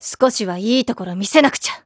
少しはいいところ見せなくちゃ。